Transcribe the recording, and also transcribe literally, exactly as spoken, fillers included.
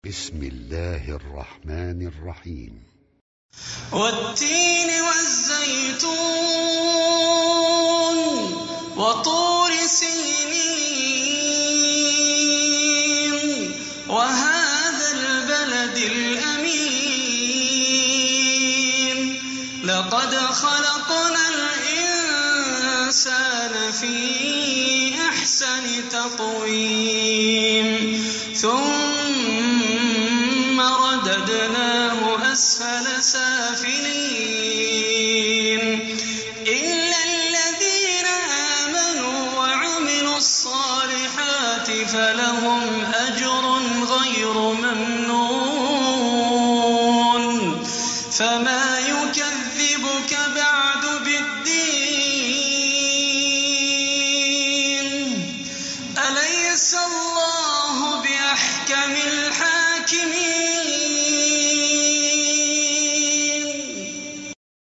بسم الله الرحمن الرحيم. والتين والزيتون وطور سينين وهذا البلد الأمين لقد خلقنا الإنسان في أحسن تقويم ثم رددناه أسفل سافلين إلا الذين آمنوا وعملوا الصالحات فلهم أجر غير ممنون فما